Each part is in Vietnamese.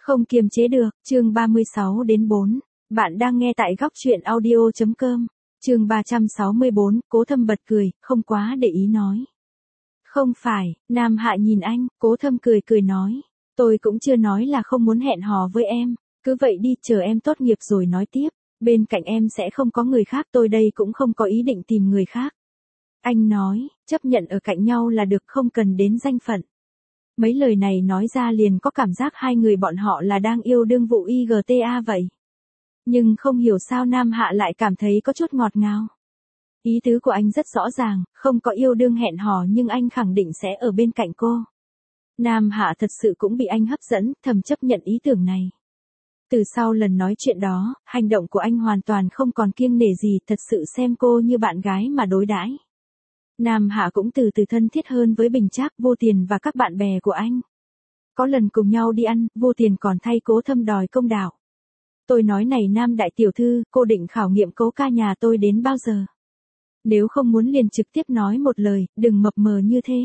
Không kiềm chế được, chương 36 đến 4. Bạn đang nghe tại góc truyện audio.com. Chương 364, Cố Thâm bật cười, không quá để ý nói. Không phải, Nam Hạ nhìn anh, Cố Thâm cười cười nói. Tôi cũng chưa nói là không muốn hẹn hò với em, cứ vậy đi, chờ em tốt nghiệp rồi nói tiếp. Bên cạnh em sẽ không có người khác, tôi đây cũng không có ý định tìm người khác. Anh nói, chấp nhận ở cạnh nhau là được, không cần đến danh phận. Mấy lời này nói ra liền có cảm giác hai người bọn họ là đang yêu đương vụ IGTA vậy. Nhưng không hiểu sao Nam Hạ lại cảm thấy có chút ngọt ngào. Ý tứ của anh rất rõ ràng, không có yêu đương hẹn hò nhưng anh khẳng định sẽ ở bên cạnh cô. Nam Hạ thật sự cũng bị anh hấp dẫn, thầm chấp nhận ý tưởng này. Từ sau lần nói chuyện đó, hành động của anh hoàn toàn không còn kiêng nể gì, thật sự xem cô như bạn gái mà đối đãi. Nam Hạ cũng từ từ thân thiết hơn với Bình Trác, Vô Tiền và các bạn bè của anh. Có lần cùng nhau đi ăn, Vô Tiền còn thay Cố Thâm đòi công đạo. Tôi nói này Nam đại tiểu thư, cô định khảo nghiệm Cố ca nhà tôi đến bao giờ? Nếu không muốn liền trực tiếp nói một lời, đừng mập mờ như thế.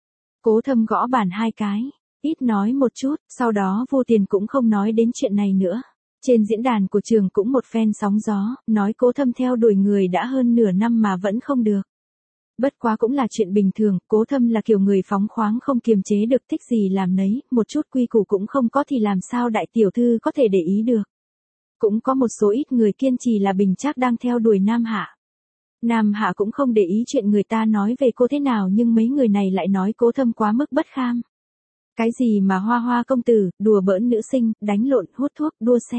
Cố Thâm gõ bàn hai cái, ít nói một chút, sau đó Vô Tiền cũng không nói đến chuyện này nữa. Trên diễn đàn của trường cũng một phen sóng gió, nói Cố Thâm theo đuổi người đã hơn nửa năm mà vẫn không được. Bất quá cũng là chuyện bình thường, Cố Thâm là kiểu người phóng khoáng không kiềm chế được, thích gì làm nấy, một chút quy củ cũng không có thì làm sao đại tiểu thư có thể để ý được. Cũng có một số ít người kiên trì là Bình Trác đang theo đuổi Nam Hạ. Nam Hạ cũng không để ý chuyện người ta nói về cô thế nào, nhưng mấy người này lại nói Cố Thâm quá mức bất kham. Cái gì mà hoa hoa công tử, đùa bỡn nữ sinh, đánh lộn, hút thuốc, đua xe.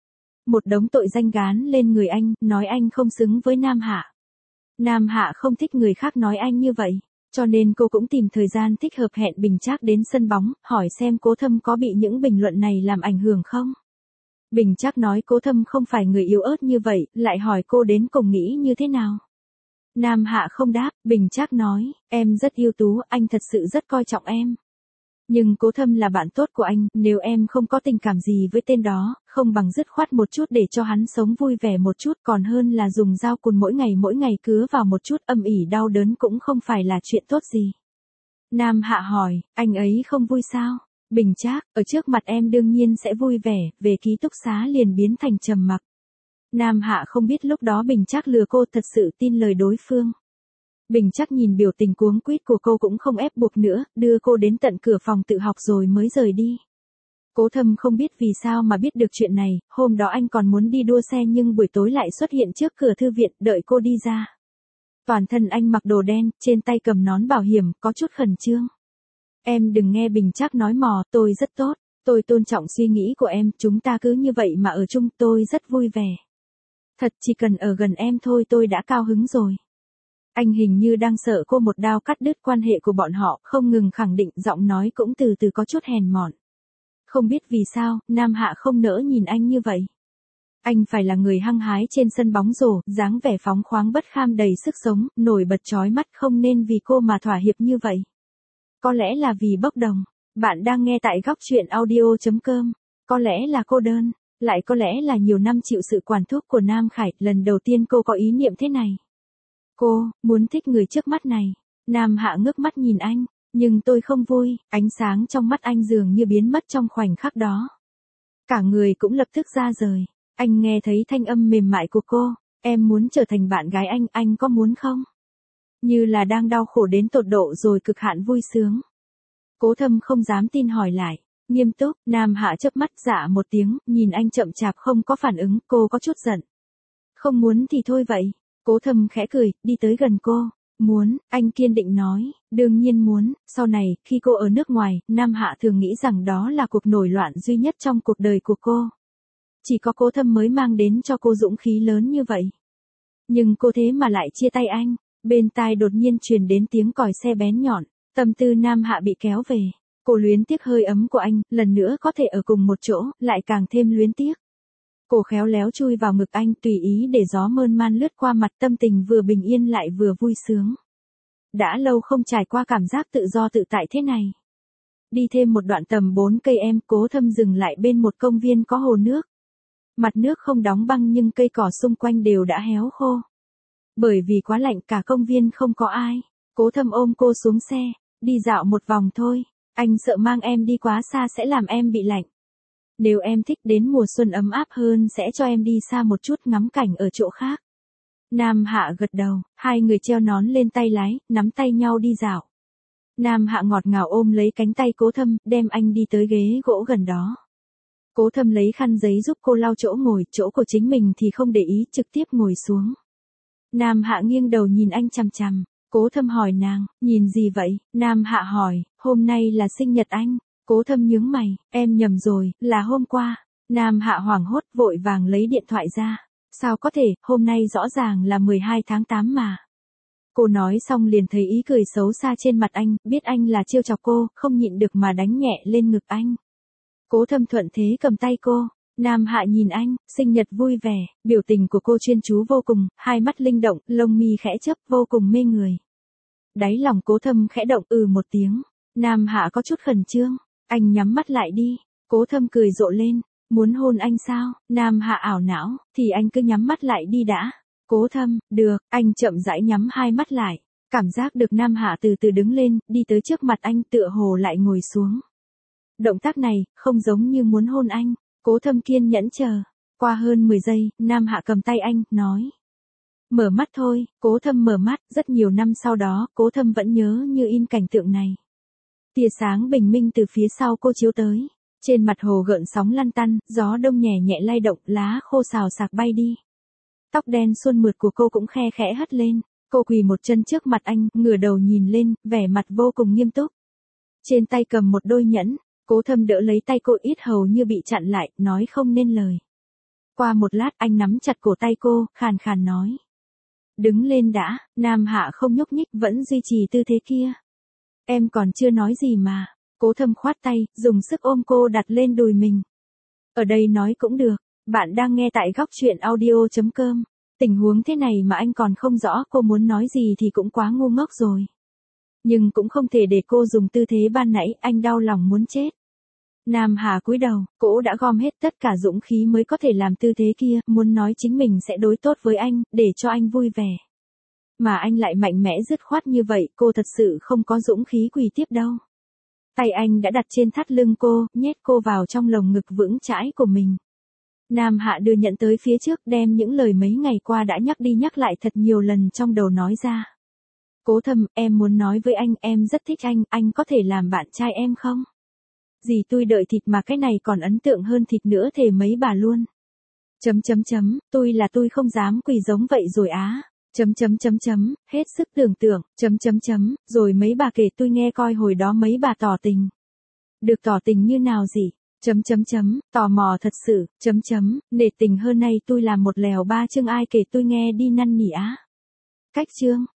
Một đống tội danh gán lên người anh, nói anh không xứng với Nam Hạ. Nam Hạ không thích người khác nói anh như vậy, cho nên cô cũng tìm thời gian thích hợp hẹn Bình Trác đến sân bóng, hỏi xem Cố Thâm có bị những bình luận này làm ảnh hưởng không. Bình Trác nói Cố Thâm không phải người yếu ớt như vậy, lại hỏi cô đến cùng nghĩ như thế nào. Nam Hạ không đáp, Bình Trác nói, em rất ưu tú, anh thật sự rất coi trọng em. Nhưng Cố Thâm là bạn tốt của anh, nếu em không có tình cảm gì với tên đó, không bằng dứt khoát một chút để cho hắn sống vui vẻ một chút, còn hơn là dùng dao cùn mỗi ngày cứa vào một chút, âm ỉ đau đớn cũng không phải là chuyện tốt gì. Nam Hạ hỏi, anh ấy không vui sao? Bình Trác, ở trước mặt em đương nhiên sẽ vui vẻ, về ký túc xá liền biến thành trầm mặc. Nam Hạ không biết lúc đó Bình Trác lừa cô, thật sự tin lời đối phương. Bình Trác nhìn biểu tình cuống quýt của cô cũng không ép buộc nữa, đưa cô đến tận cửa phòng tự học rồi mới rời đi. Cố Thâm không biết vì sao mà biết được chuyện này, hôm đó anh còn muốn đi đua xe nhưng buổi tối lại xuất hiện trước cửa thư viện, đợi cô đi ra. Toàn thân anh mặc đồ đen, trên tay cầm nón bảo hiểm, có chút khẩn trương. Em đừng nghe Bình Trác nói mò, tôi rất tốt, tôi tôn trọng suy nghĩ của em, chúng ta cứ như vậy mà ở chung, tôi rất vui vẻ. Thật chỉ cần ở gần em thôi tôi đã cao hứng rồi. Anh hình như đang sợ cô một đao cắt đứt quan hệ của bọn họ, không ngừng khẳng định, giọng nói cũng từ từ có chút hèn mọn. Không biết vì sao, Nam Hạ không nỡ nhìn anh như vậy. Anh phải là người hăng hái trên sân bóng rổ, dáng vẻ phóng khoáng bất kham đầy sức sống, nổi bật chói mắt, không nên vì cô mà thỏa hiệp như vậy. Có lẽ là vì bốc đồng. Bạn đang nghe tại góc truyện audio.com. Có lẽ là cô đơn, lại có lẽ là nhiều năm chịu sự quản thúc của Nam Khải, lần đầu tiên cô có ý niệm thế này. Cô, muốn thích người trước mắt này. Nam Hạ ngước mắt nhìn anh, nhưng tôi không vui, ánh sáng trong mắt anh dường như biến mất trong khoảnh khắc đó. Cả người cũng lập tức ra rời, anh nghe thấy thanh âm mềm mại của cô, em muốn trở thành bạn gái anh có muốn không? Như là đang đau khổ đến tột độ rồi cực hạn vui sướng. Cố Thâm không dám tin hỏi lại, nghiêm túc, Nam Hạ chớp mắt dạ một tiếng, nhìn anh chậm chạp không có phản ứng, cô có chút giận. Không muốn thì thôi vậy. Cố Thâm khẽ cười, đi tới gần cô. Muốn, anh kiên định nói, đương nhiên muốn, sau này, khi cô ở nước ngoài, Nam Hạ thường nghĩ rằng đó là cuộc nổi loạn duy nhất trong cuộc đời của cô. Chỉ có Cố Thâm mới mang đến cho cô dũng khí lớn như vậy. Nhưng cô thế mà lại chia tay anh, bên tai đột nhiên truyền đến tiếng còi xe bén nhọn, tâm tư Nam Hạ bị kéo về. Cô luyến tiếc hơi ấm của anh, lần nữa có thể ở cùng một chỗ, lại càng thêm luyến tiếc. Cô khéo léo chui vào ngực anh, tùy ý để gió mơn man lướt qua mặt, tâm tình vừa bình yên lại vừa vui sướng. Đã lâu không trải qua cảm giác tự do tự tại thế này. Đi thêm một đoạn tầm 4 cây em, Cố Thâm dừng lại bên một công viên có hồ nước. Mặt nước không đóng băng nhưng cây cỏ xung quanh đều đã héo khô. Bởi vì quá lạnh cả công viên không có ai. Cố Thâm ôm cô xuống xe, đi dạo một vòng thôi. Anh sợ mang em đi quá xa sẽ làm em bị lạnh. Nếu em thích đến mùa xuân ấm áp hơn sẽ cho em đi xa một chút ngắm cảnh ở chỗ khác. Nam Hạ gật đầu, hai người treo nón lên tay lái, nắm tay nhau đi dạo. Nam Hạ ngọt ngào ôm lấy cánh tay Cố Thâm, đem anh đi tới ghế gỗ gần đó. Cố Thâm lấy khăn giấy giúp cô lau chỗ ngồi, chỗ của chính mình thì không để ý, trực tiếp ngồi xuống. Nam Hạ nghiêng đầu nhìn anh chằm chằm. Cố Thâm hỏi nàng, nhìn gì vậy? Nam Hạ hỏi, hôm nay là sinh nhật anh. Cố Thâm nhướng mày, em nhầm rồi, là hôm qua. Nam Hạ hoảng hốt vội vàng lấy điện thoại ra. Sao có thể, hôm nay rõ ràng là 12 tháng 8 mà. Cô nói xong liền thấy ý cười xấu xa trên mặt anh, biết anh là trêu chọc cô, không nhịn được mà đánh nhẹ lên ngực anh. Cố Thâm thuận thế cầm tay cô. Nam Hạ nhìn anh, sinh nhật vui vẻ, biểu tình của cô chuyên chú vô cùng, hai mắt linh động, lông mi khẽ chớp vô cùng mê người. Đáy lòng Cố Thâm khẽ động một tiếng. Nam Hạ có chút khẩn trương, anh nhắm mắt lại đi. Cố Thâm cười rộ lên, muốn hôn anh sao? Nam Hạ ảo não, thì anh cứ nhắm mắt lại đi đã. Cố Thâm, được, anh chậm rãi nhắm hai mắt lại, cảm giác được Nam Hạ từ từ đứng lên, đi tới trước mặt anh tựa hồ lại ngồi xuống. Động tác này, không giống như muốn hôn anh. Cố Thâm kiên nhẫn chờ. Qua hơn 10 giây, Nam Hạ cầm tay anh, nói. Mở mắt thôi. Cố Thâm mở mắt, rất nhiều năm sau đó, Cố Thâm vẫn nhớ như in cảnh tượng này. Tia sáng bình minh từ phía sau cô chiếu tới. Trên mặt hồ gợn sóng lăn tăn, gió đông nhẹ nhẹ lay động, lá khô xào xạc bay đi. Tóc đen suôn mượt của cô cũng khe khẽ hất lên. Cô quỳ một chân trước mặt anh, ngửa đầu nhìn lên, vẻ mặt vô cùng nghiêm túc. Trên tay cầm một đôi nhẫn. Cố Thâm đỡ lấy tay cô, ít hầu như bị chặn lại, nói không nên lời. Qua một lát anh nắm chặt cổ tay cô, khàn khàn nói. Đứng lên đã. Nam Hạ không nhúc nhích, vẫn duy trì tư thế kia. Em còn chưa nói gì mà. Cố Thâm khoát tay, dùng sức ôm cô đặt lên đùi mình. Ở đây nói cũng được. Bạn đang nghe tại góc truyện audio.com. Tình huống thế này mà anh còn không rõ cô muốn nói gì thì cũng quá ngu ngốc rồi. Nhưng cũng không thể để cô dùng tư thế ban nãy, anh đau lòng muốn chết. Nam Hà cúi đầu, cô đã gom hết tất cả dũng khí mới có thể làm tư thế kia, muốn nói chính mình sẽ đối tốt với anh, để cho anh vui vẻ. Mà anh lại mạnh mẽ dứt khoát như vậy, cô thật sự không có dũng khí quỳ tiếp đâu. Tay anh đã đặt trên thắt lưng cô, nhét cô vào trong lồng ngực vững chãi của mình. Nam Hạ đưa nhận tới phía trước, đem những lời mấy ngày qua đã nhắc đi nhắc lại thật nhiều lần trong đầu nói ra. Cố Thâm, em muốn nói với anh, em rất thích anh có thể làm bạn trai em không? Gì tôi đợi thịt mà cái này còn ấn tượng hơn thịt nữa thề mấy bà luôn. Tôi không dám quỳ giống vậy rồi á. Hết sức tưởng tượng. Rồi mấy bà kể tôi nghe coi hồi đó mấy bà tỏ tình. Được tỏ tình như nào gì? Tò mò thật sự. Nể tình hơn nay tôi làm một lèo ba chương ai kể tôi nghe đi năn nỉ á. Cách chương.